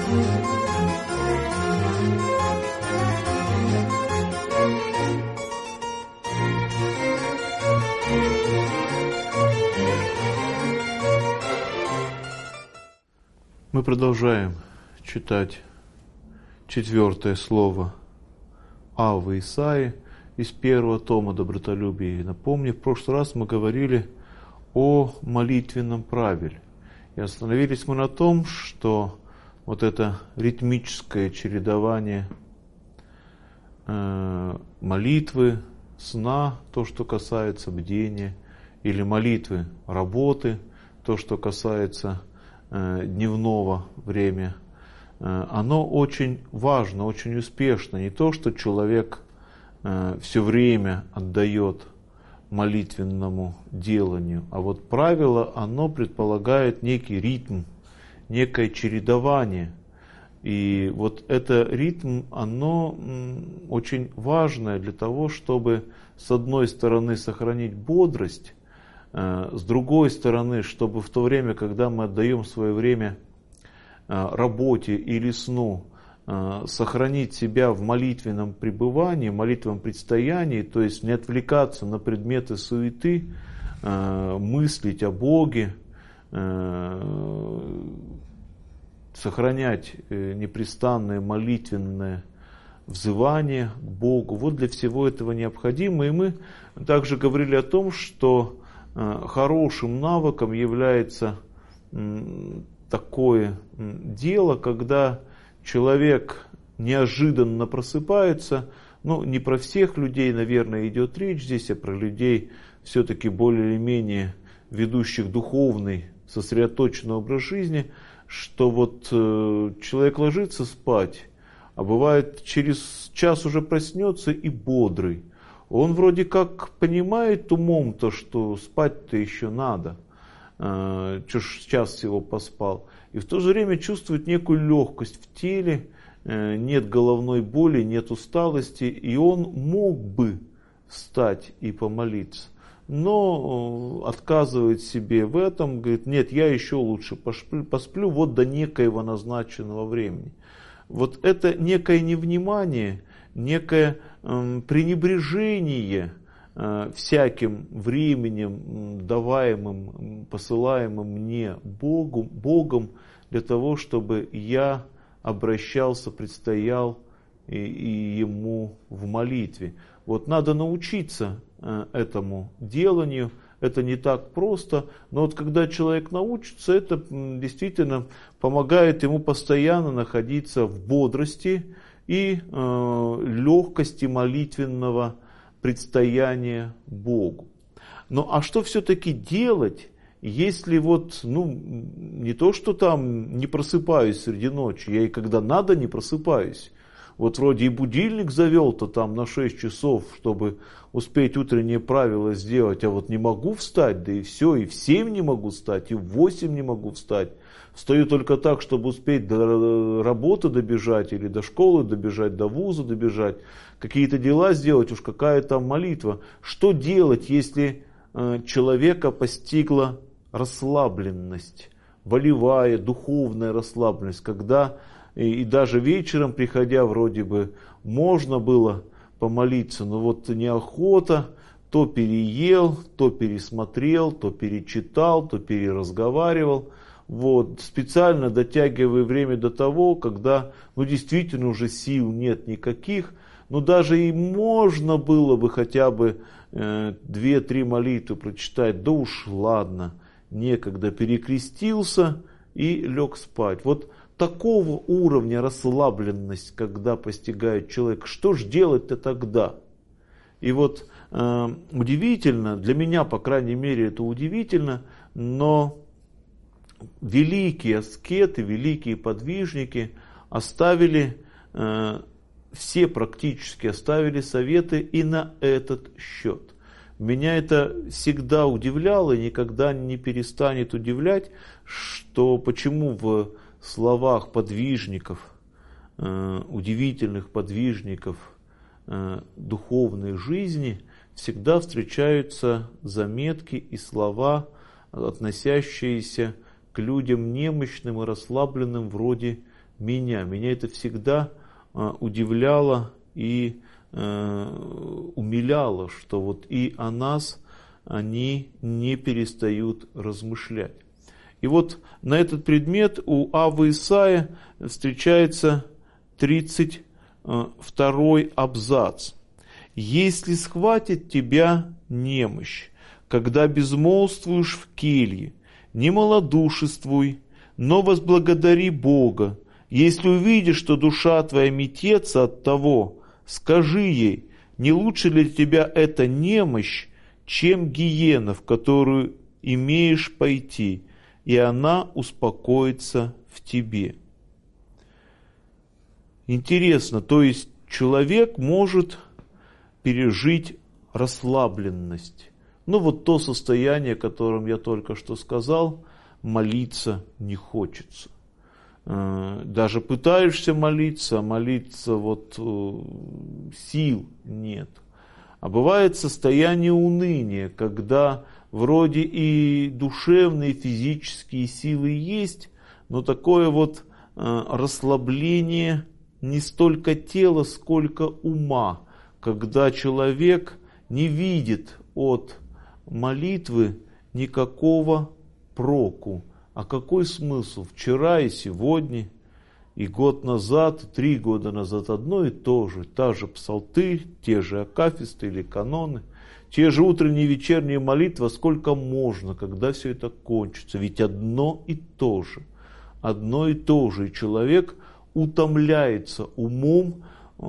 Мы продолжаем читать 4 слово Аввы Исаии из 1 тома «Добротолюбие». Напомню, в прошлый раз мы говорили о молитвенном правиле. И остановились мы на том, что вот это ритмическое чередование молитвы, сна, то, что касается бдения, или молитвы, работы, то, что касается дневного времени, оно очень важно, очень успешно. Не то, что человек все время отдает молитвенному деланию, а вот правило, оно предполагает некий ритм, некое чередование. И вот это ритм, оно очень важное для того, чтобы с одной стороны сохранить бодрость, с другой стороны, чтобы в то время, когда мы отдаем свое время работе или сну, сохранить себя в молитвенном пребывании, молитвенном предстоянии, то есть не отвлекаться на предметы суеты, мыслить о Боге, сохранять непрестанное молитвенное взывание к Богу. Вот для всего этого необходимо. И мы также говорили о том, что хорошим навыком является такое дело, когда человек неожиданно просыпается. Ну, не про всех людей, наверное, идет речь здесь, а про людей все-таки более или менее ведущих духовный, сосредоточенный образ жизни, что вот человек ложится спать, а бывает через час уже проснется и бодрый. Он вроде как понимает умом то, что спать-то еще надо, что ж час всего поспал, и в то же время чувствует некую легкость в теле, нет головной боли, нет усталости, и он мог бы встать и помолиться, но отказывает себе в этом, говорит: нет, я еще лучше посплю вот до некоего назначенного времени. Вот это некое невнимание, некое пренебрежение всяким временем, даваемым, посылаемым мне Богом, для того, чтобы я обращался, предстоял и Ему в молитве. Вот надо научиться этому деланию. Это не так просто, но вот когда человек научится, это действительно помогает ему постоянно находиться в бодрости и легкости молитвенного предстояния Богу. Ну а что все-таки делать, если вот, не то, что там не просыпаюсь среди ночи, я и когда надо не просыпаюсь. Вот вроде и будильник завел-то там на 6 часов, чтобы успеть утренние правила сделать, а вот не могу встать, да и все, и в 7 не могу встать, и в 8 не могу встать. Встаю только так, чтобы успеть до работы добежать, или до школы добежать, до вуза добежать, какие-то дела сделать, уж какая там молитва. Что делать, если человека постигла расслабленность, волевая, духовная расслабленность, когда и даже вечером, приходя, вроде бы можно было помолиться, но вот неохота, то переел, то пересмотрел, то перечитал, то переразговаривал. Вот, специально дотягивая время до того, когда действительно уже сил нет никаких, но даже и можно было бы хотя бы 2-3 молитвы прочитать, да уж ладно, некогда, перекрестился и лег спать. Вот такого уровня расслабленность, когда постигает человек, что ж делать-то тогда? И вот удивительно, для меня, по крайней мере, это удивительно, но великие аскеты, великие подвижники оставили, все практически оставили советы и на этот счет. Меня это всегда удивляло и никогда не перестанет удивлять, что почему в словах подвижников, удивительных подвижников духовной жизни всегда встречаются заметки и слова, относящиеся к людям немощным и расслабленным вроде меня. Меня это всегда удивляло и умиляло, что вот и о нас они не перестают размышлять. И вот на этот предмет у Аввы Исаия встречается 32-й абзац. «Если схватит тебя немощь, когда безмолвствуешь в келье, не малодушествуй, но возблагодари Бога. Если увидишь, что душа твоя метется от того, скажи ей, не лучше ли для тебя эта немощь, чем гиена, в которую имеешь пойти, и она успокоится в тебе». Интересно, то есть человек может пережить расслабленность. Ну вот то состояние, о котором я только что сказал, молиться не хочется. Даже пытаешься молиться, а молиться вот сил нет. А бывает состояние уныния, когда вроде и душевные, и физические силы есть, но такое вот расслабление не столько тела, сколько ума, когда человек не видит от молитвы никакого проку. А какой смысл? Вчера и сегодня, и год назад, и 3 года назад одно и то же. Та же псалтырь, те же акафисты или каноны, те же утренние и вечерние молитвы. Сколько можно, когда все это кончится? Ведь одно и то же. Одно и то же. И человек утомляется умом,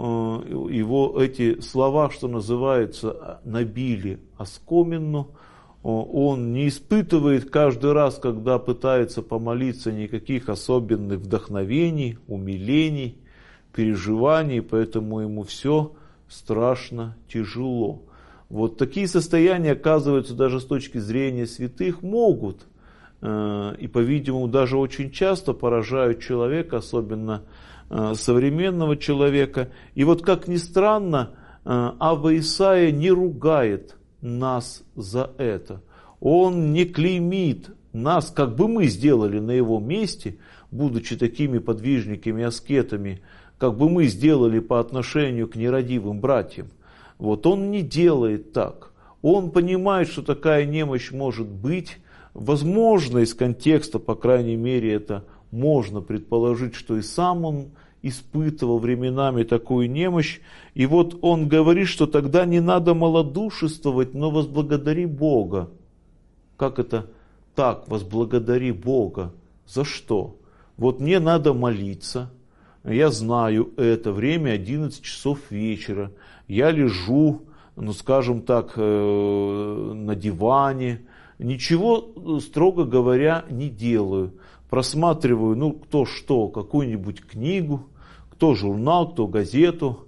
его эти слова, что называется, набили оскомину. Он не испытывает каждый раз, когда пытается помолиться, никаких особенных вдохновений, умилений, переживаний, поэтому ему все страшно тяжело. Вот такие состояния, оказывается, даже с точки зрения святых могут и, по-видимому, даже очень часто поражают человека, особенно современного человека. И вот, как ни странно, Авва Исаия не ругает нас за это. Он не клеймит нас, как бы мы сделали на его месте, будучи такими подвижниками, аскетами, как бы мы сделали по отношению к нерадивым братьям. Вот он не делает так. Он понимает, что такая немощь может быть. Возможно, из контекста, по крайней мере, это можно предположить, что и сам он испытывал временами такую немощь. И вот он говорит, что тогда не надо малодушествовать, но возблагодари Бога. Как это так, возблагодари Бога? За что? Вот мне надо молиться. Я знаю это время 11 часов вечера. Я лежу, ну скажем так, на диване. Ничего, строго говоря, не делаю. Просматриваю, ну кто что, какую-нибудь книгу, кто журнал, кто газету,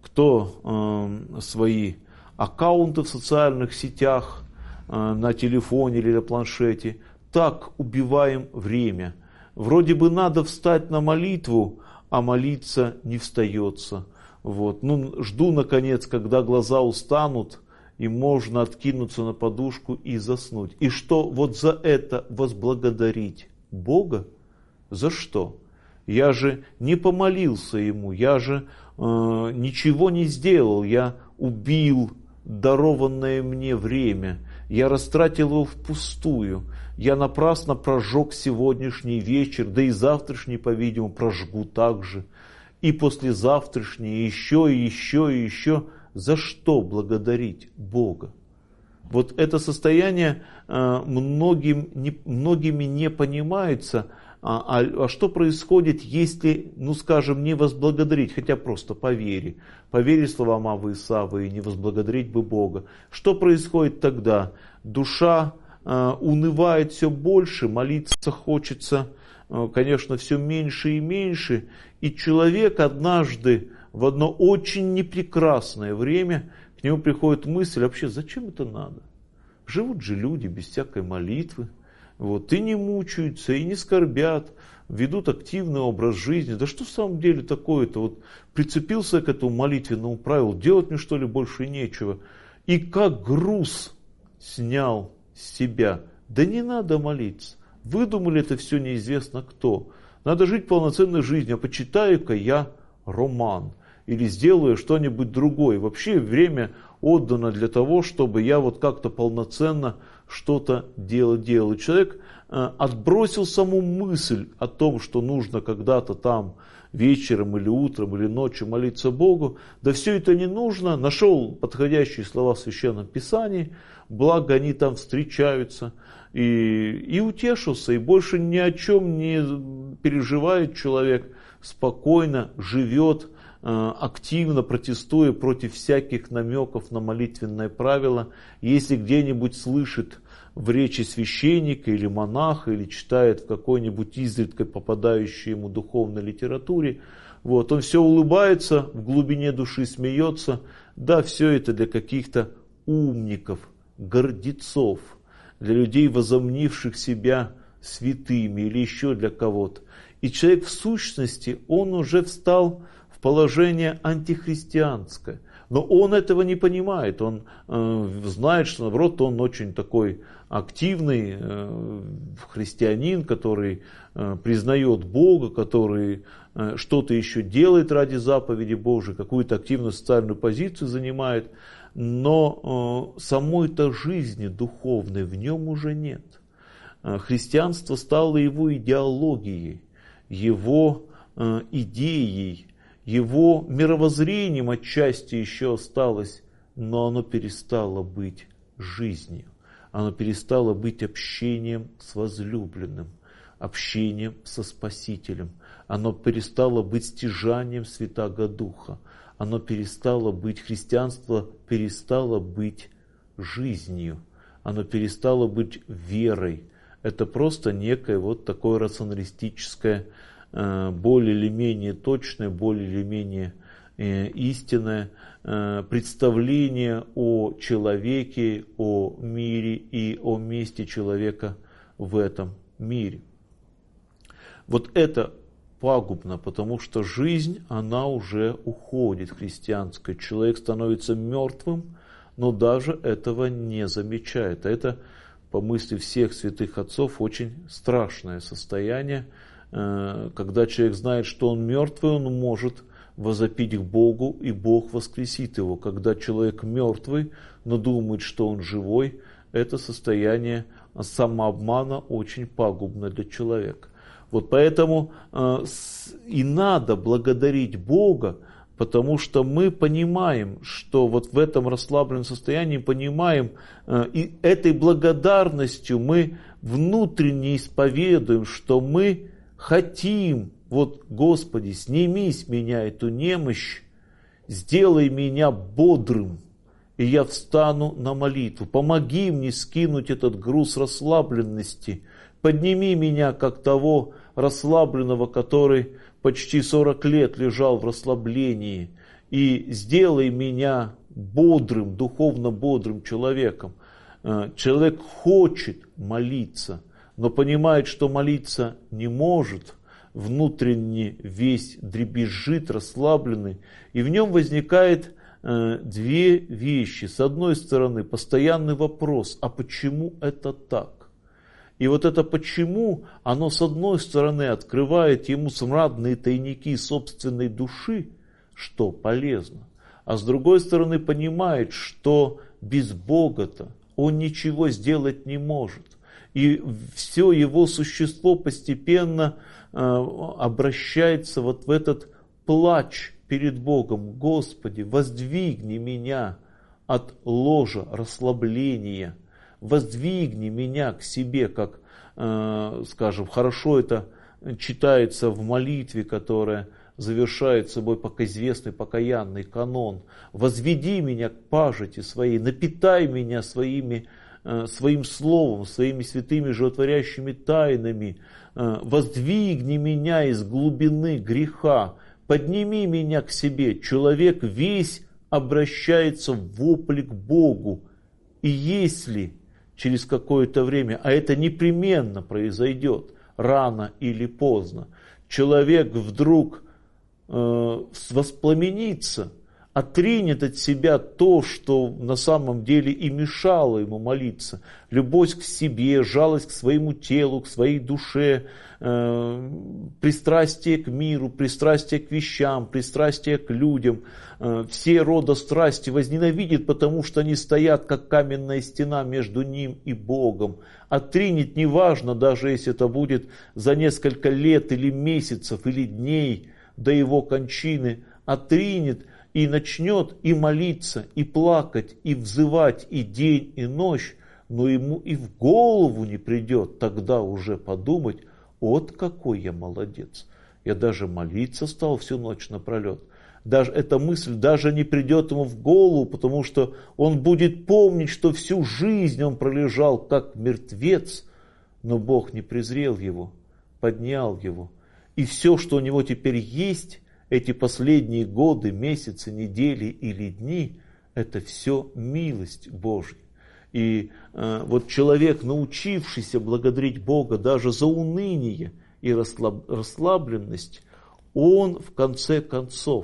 кто свои аккаунты в социальных сетях, на телефоне или на планшете. Так убиваем время. Вроде бы надо встать на молитву, а молиться не встается. Вот. Ну, жду, наконец, когда глаза устанут, и можно откинуться на подушку и заснуть. И что, вот за это возблагодарить Бога? За что? Я же не помолился Ему, я же ничего не сделал, я убил дарованное мне время, я растратил его впустую, я напрасно прожег сегодняшний вечер, да и завтрашний, по-видимому, прожгу также, и послезавтрашний, и еще, и еще, и еще. За что благодарить Бога? Вот это состояние многими не понимается. А что происходит, если, ну скажем, не возблагодарить, хотя просто по вере словам Аввы Исаии, и не возблагодарить бы Бога? Что происходит тогда? Душа унывает все больше, молиться хочется, конечно, все меньше и меньше, и человек однажды в одно очень непрекрасное время к нему приходит мысль: вообще зачем это надо? Живут же люди без всякой молитвы, вот, и не мучаются, и не скорбят, ведут активный образ жизни. Да что в самом деле такое-то? Вот прицепился к этому молитвенному правилу, делать мне что ли больше нечего. И как груз снял с себя. Да не надо молиться. Выдумали это все неизвестно кто. Надо жить полноценной жизнью. А почитаю-ка я роман. Или сделаю что-нибудь другое. Вообще время отдано для того, чтобы я вот как-то полноценно что-то делал. И человек отбросил саму мысль о том, что нужно когда-то там вечером или утром или ночью молиться Богу. Да все это не нужно. Нашел подходящие слова в Священном Писании, благо они там встречаются. И утешился, и больше ни о чем не переживает человек, спокойно живет, активно протестуя против всяких намеков на молитвенное правило. Если где-нибудь слышит в речи священника или монаха, или читает в какой-нибудь изредка попадающей ему духовной литературе, вот, он все улыбается, в глубине души смеется. Да, все это для каких-то умников, гордецов, для людей, возомнивших себя святыми или еще для кого-то. И человек в сущности, он уже встал в положение антихристианское. Но он этого не понимает. Он знает, что наоборот он очень такой активный христианин, который признает Бога, который что-то еще делает ради заповеди Божией, какую-то активную социальную позицию занимает. Но самой-то жизни духовной в нем уже нет. Христианство стало его идеологией, его идеей, его мировоззрением отчасти еще осталось, но оно перестало быть жизнью. Оно перестало быть общением с возлюбленным, общением со Спасителем. Оно перестало быть стяжанием Святаго Духа. Оно перестало быть, христианство перестало быть жизнью. Оно перестало быть верой. Это просто некое вот такое рационалистическое, более или менее точное, более или менее истинное представление о человеке, о мире и о месте человека в этом мире. Вот это пагубно, потому что жизнь, она уже уходит христианская. Человек становится мертвым, но даже этого не замечает. А это, по мысли всех святых отцов, очень страшное состояние, когда человек знает, что он мертвый, он может возопить к Богу, и Бог воскресит его. Когда человек мертвый, но думает, что он живой, это состояние самообмана очень пагубно для человека. Вот поэтому и надо благодарить Бога, потому что мы понимаем, что вот в этом расслабленном состоянии понимаем, и этой благодарностью мы внутренне исповедуем, что мы хотим, вот, Господи, сними с меня эту немощь, сделай меня бодрым, и я встану на молитву. Помоги мне скинуть этот груз расслабленности, подними меня, как того расслабленного, который почти 40 лет лежал в расслаблении, и сделай меня бодрым, духовно бодрым человеком. Человек хочет молиться, но понимает, что молиться не может, внутренне весь дребезжит, расслабленный, и в нем возникает две вещи. С одной стороны, постоянный вопрос, а почему это так? И вот это почему, оно с одной стороны открывает ему смрадные тайники собственной души, что полезно, а с другой стороны понимает, что без Бога-то он ничего сделать не может. И все его существо постепенно обращается вот в этот плач перед Богом. Господи, воздвигни меня от ложа расслабления, воздвигни меня к себе, как, скажем, хорошо это читается в молитве, которая завершает собой известный покаянный канон. Возведи меня к пажити своей, напитай меня своим словом, своими святыми животворящими тайнами, воздвигни меня из глубины греха, подними меня к себе. Человек весь обращается в вопль к Богу. И если через какое-то время, а это непременно произойдет, рано или поздно, человек вдруг воспламенится отринет от себя то, что на самом деле и мешало ему молиться. Любовь к себе, жалость к своему телу, к своей душе, пристрастие к миру, пристрастие к вещам, пристрастие к людям, все рода страсти возненавидит, потому что они стоят, как каменная стена между ним и Богом. Отринет, неважно, даже если это будет за несколько лет или месяцев, или дней до его кончины, отринет и начнет и молиться, и плакать, и взывать и день, и ночь, но ему и в голову не придет тогда уже подумать: вот какой я молодец, я даже молиться стал всю ночь напролет. Даже эта мысль даже не придет ему в голову, потому что он будет помнить, что всю жизнь он пролежал как мертвец, но Бог не презрел его, поднял его. И все, что у него теперь есть, эти последние годы, месяцы, недели или дни, это все милость Божья. И вот человек, научившийся благодарить Бога даже за уныние и расслабленность, он в конце концов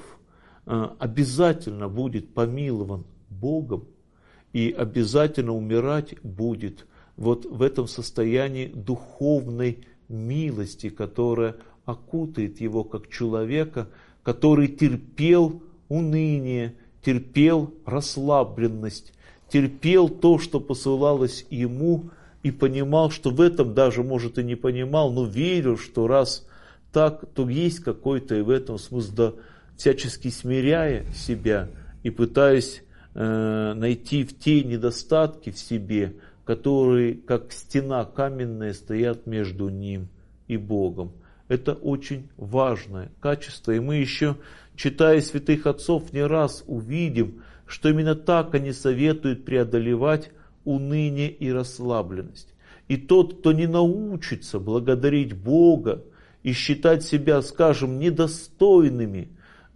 обязательно будет помилован Богом и обязательно умирать будет вот в этом состоянии духовной милости, которая окутает его как человека, который терпел уныние, терпел расслабленность, терпел то, что посылалось ему, и понимал, что в этом даже, может, и не понимал, но верил, что раз так, то есть какой-то и в этом смысл, да, всячески смиряя себя и пытаясь найти в те недостатки в себе, которые, как стена каменная, стоят между ним и Богом. Это очень важное качество. И мы еще, читая святых отцов, не раз увидим, что именно так они советуют преодолевать уныние и расслабленность. И тот, кто не научится благодарить Бога и считать себя, скажем, недостойными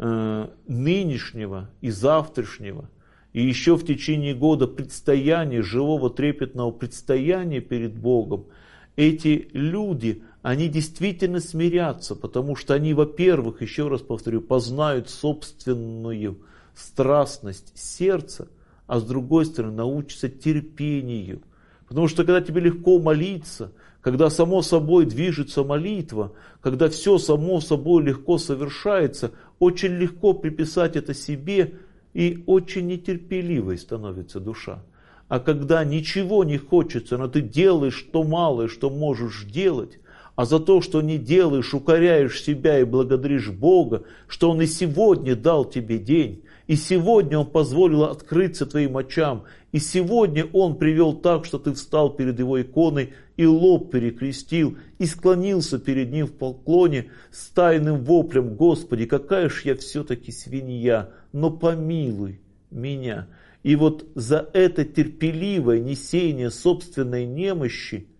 нынешнего и завтрашнего, и еще в течение года предстояния, живого трепетного предстояния перед Богом, эти люди, они действительно смирятся, потому что они, во-первых, еще раз повторю, познают собственную страстность сердца, а с другой стороны научатся терпению. Потому что когда тебе легко молиться, когда само собой движется молитва, когда все само собой легко совершается, очень легко приписать это себе, и очень нетерпеливой становится душа. А когда ничего не хочется, но ты делаешь то малое, что можешь делать, а за то, что не делаешь, укоряешь себя и благодаришь Бога, что Он и сегодня дал тебе день, и сегодня Он позволил открыться твоим очам, и сегодня Он привел так, что ты встал перед Его иконой и лоб перекрестил, и склонился перед Ним в поклоне с тайным воплем: Господи, какая ж я все-таки свинья, но помилуй меня. И вот за это терпеливое несение собственной немощи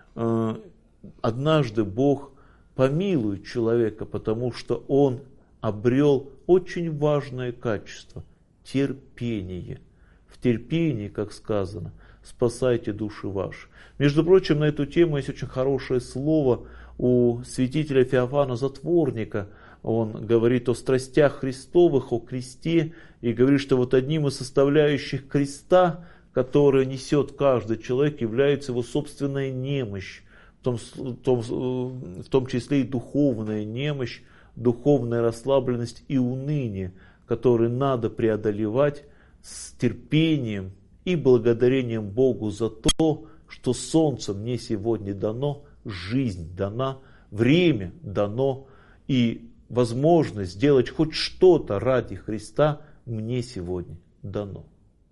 однажды Бог помилует человека, потому что он обрел очень важное качество – терпение. В терпении, как сказано, спасайте души ваши. Между прочим, на эту тему есть очень хорошее слово у святителя Феофана Затворника. Он говорит о страстях Христовых, о кресте, и говорит, что вот одним из составляющих креста, который несет каждый человек, является его собственная немощь, в том числе и духовная немощь, духовная расслабленность и уныние, которые надо преодолевать с терпением и благодарением Богу за то, что солнце мне сегодня дано, жизнь дана, время дано, и возможность сделать хоть что-то ради Христа мне сегодня дано.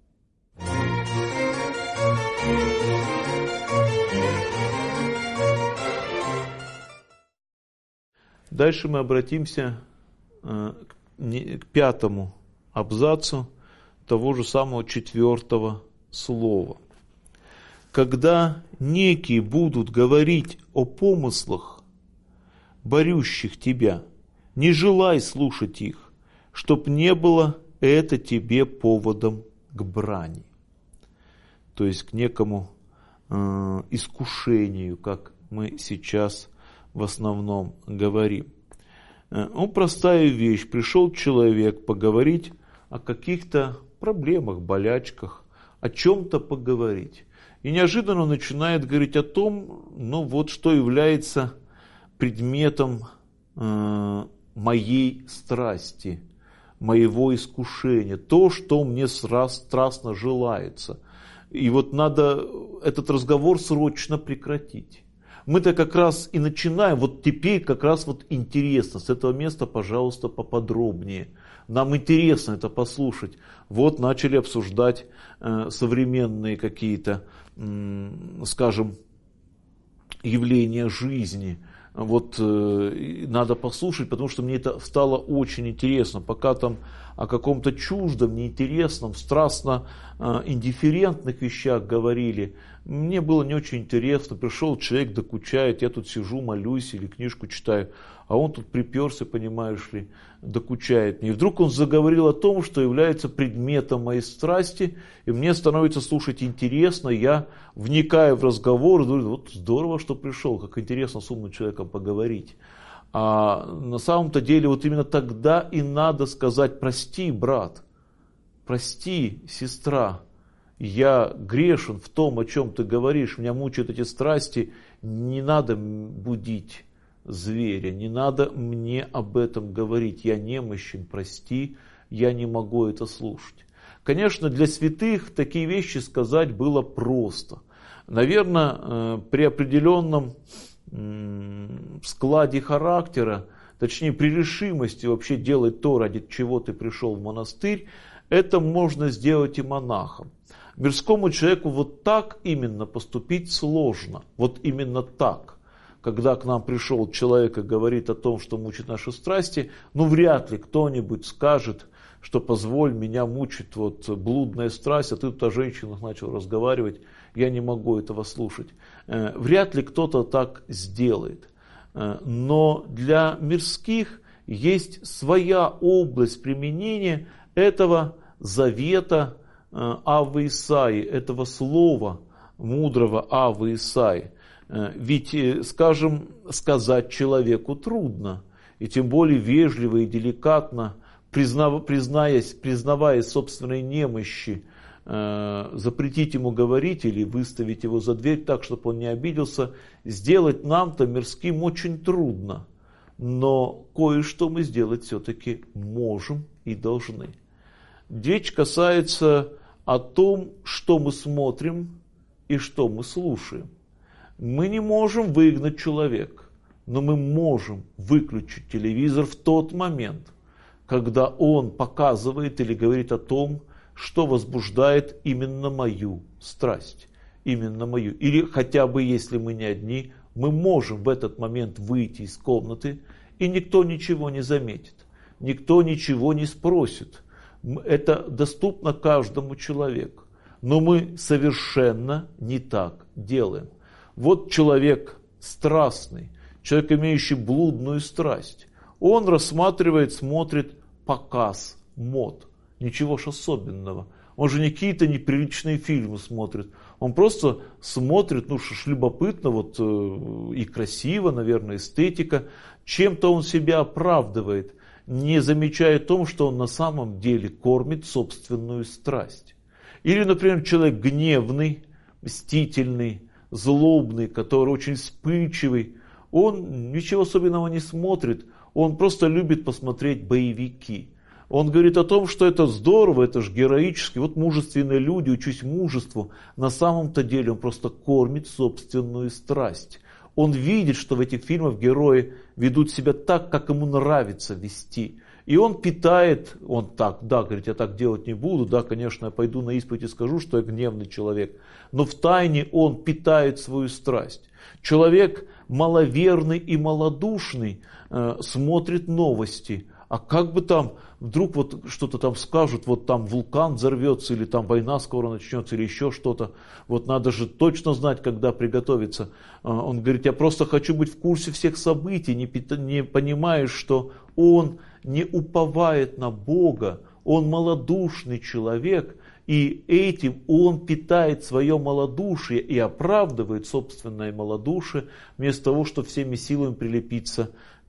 Дальше мы обратимся к 5-му абзацу того же самого 4-го слова. Когда некие будут говорить о помыслах, борющих тебя, не желай слушать их, чтоб не было это тебе поводом к брани. То есть к некому искушению, как мы сейчас в основном говорим. Простая вещь. Пришел человек поговорить о каких-то проблемах, болячках, о чем-то поговорить. И неожиданно он начинает говорить о том, ну вот что является предметом моей страсти, моего искушения, то, что мне страстно желается. И вот надо этот разговор срочно прекратить. Мы-то как раз и начинаем, вот теперь как раз вот интересно, с этого места, пожалуйста, поподробнее. Нам интересно это послушать. Вот начали обсуждать современные какие-то, скажем, явления жизни. Вот надо послушать, потому что мне это стало очень интересно. Пока там о каком-то чуждом, неинтересном, страстно индифферентных вещах говорили, мне было не очень интересно. Пришел человек, докучает, я тут сижу, молюсь или книжку читаю, а он тут приперся, понимаешь ли, докучает мне. И вдруг он заговорил о том, что является предметом моей страсти, и мне становится слушать интересно, я вникаю в разговор, говорю, вот здорово, что пришел, как интересно с умным человеком поговорить. А на самом-то деле вот именно тогда и надо сказать: прости, брат, прости, сестра, я грешен в том, о чем ты говоришь, меня мучают эти страсти, не надо будить зверя, не надо мне об этом говорить, я немощен, прости, я не могу это слушать. Конечно, для святых такие вещи сказать было просто. Наверное, при определенном складе характера, точнее при решимости вообще делать то, ради чего ты пришел в монастырь, это можно сделать и монахом. Мирскому человеку вот так именно поступить сложно, вот именно так. Когда к нам пришел человек и говорит о том, что мучит наши страсти, ну вряд ли кто-нибудь скажет, что позволь, меня мучит вот блудная страсть, а ты тут о женщинах начал разговаривать, я не могу этого слушать. Вряд ли кто-то так сделает. Но для мирских есть своя область применения этого завета Аввы Исаии, этого слова мудрого Аввы Исаии. Ведь, скажем, сказать человеку трудно, и тем более вежливо и деликатно, признавая собственной немощи, запретить ему говорить или выставить его за дверь так, чтобы он не обиделся, сделать нам-то мирским очень трудно. Но кое-что мы сделать все-таки можем и должны. Речь касается о том, что мы смотрим и что мы слушаем. Мы не можем выгнать человека, но мы можем выключить телевизор в тот момент, когда он показывает или говорит о том, что возбуждает именно мою страсть, именно мою. Или хотя бы, если мы не одни, мы можем в этот момент выйти из комнаты, и никто ничего не заметит, никто ничего не спросит. Это доступно каждому человеку. Но мы совершенно не так делаем. Вот человек страстный, человек, имеющий блудную страсть, он рассматривает, смотрит показ мод. Ничего ж особенного. Он же не какие-то неприличные фильмы смотрит. Он просто смотрит, ну что ж любопытно, вот и красиво, наверное, эстетика. Чем-то он себя оправдывает, не замечая о том, что он на самом деле кормит собственную страсть. Или, например, человек гневный, мстительный, злобный, который очень вспыльчивый, он ничего особенного не смотрит, он просто любит посмотреть боевики. Он говорит о том, что это здорово, это же героически, вот мужественные люди, учусь мужеству. На самом-то деле он просто кормит собственную страсть. Он видит, что в этих фильмах герои ведут себя так, как ему нравится вести. И он питает, он так, да, говорит, я так делать не буду, да, конечно, я пойду на исповедь и скажу, что я гневный человек. Но втайне он питает свою страсть. Человек маловерный и малодушный смотрит новости. А как бы там, вдруг вот что-то там скажут, вот там вулкан взорвется, или там война скоро начнется, или еще что-то. Вот надо же точно знать, когда приготовиться. Он говорит, я просто хочу быть в курсе всех событий, не понимаешь, что он не уповает на Бога, он малодушный человек, и этим он питает свое малодушие и оправдывает собственное малодушие, вместо того, чтобы всеми силами прилепиться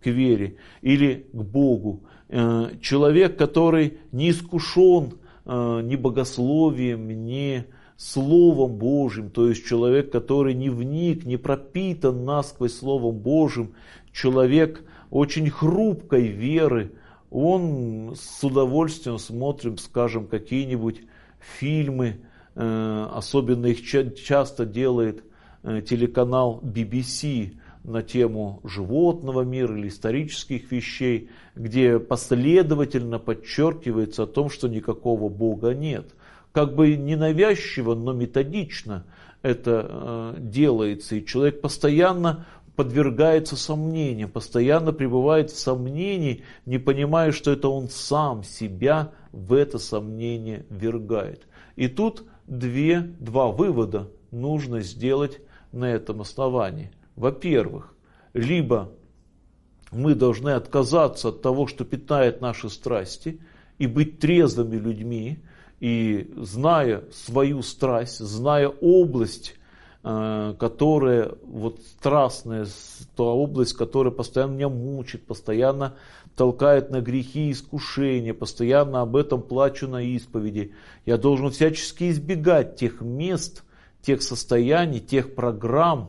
к вере или к Богу. Человек, который не искушен ни богословием, ни Словом Божьим, то есть человек, который не вник, не пропитан насквозь Словом Божьим, человек очень хрупкой веры, он с удовольствием смотрит, скажем, какие-нибудь фильмы, особенно их часто делает телеканал BBC на тему животного мира или исторических вещей, где последовательно подчеркивается о том, что никакого Бога нет. Как бы ненавязчиво, но методично это делается, и человек постоянно подвергается сомнениям, постоянно пребывает в сомнении, не понимая, что это он сам себя в это сомнение ввергает. И тут два вывода нужно сделать на этом основании. Во-первых, либо мы должны отказаться от того, что питает наши страсти, и быть трезвыми людьми, и зная свою страсть, зная область, которая вот страстная, та область, которая постоянно меня мучит, постоянно толкает на грехи и искушения, постоянно об этом плачу на исповеди. Я должен всячески избегать тех мест, тех состояний, тех программ,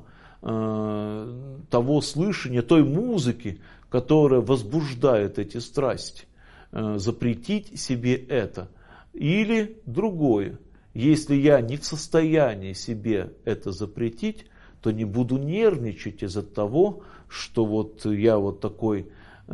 того слышания, той музыки, которая возбуждает эти страсти. Запретить себе это. Или другое. Если я не в состоянии себе это запретить, то не буду нервничать из-за того, что вот я вот такой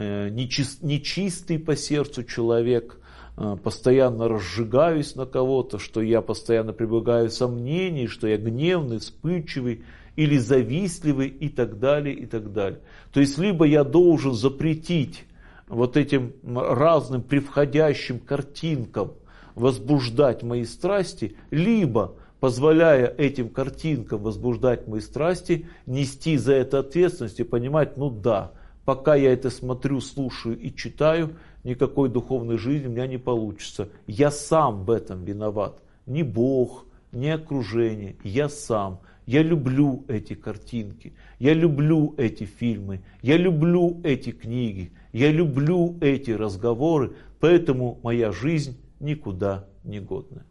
нечистый по сердцу человек, постоянно разжигаюсь на кого-то, что я постоянно пребываю в сомнении, что я гневный, вспыльчивый или завистливый и так далее, и так далее. То есть, либо я должен запретить вот этим разным превходящим картинкам возбуждать мои страсти, либо, позволяя этим картинкам возбуждать мои страсти, нести за это ответственность и понимать, ну да, пока я это смотрю, слушаю и читаю, никакой духовной жизни у меня не получится. Я сам в этом виноват. Не Бог, не окружение, я сам. Я люблю эти картинки, я люблю эти фильмы, я люблю эти книги, я люблю эти разговоры, поэтому моя жизнь никуда не годна.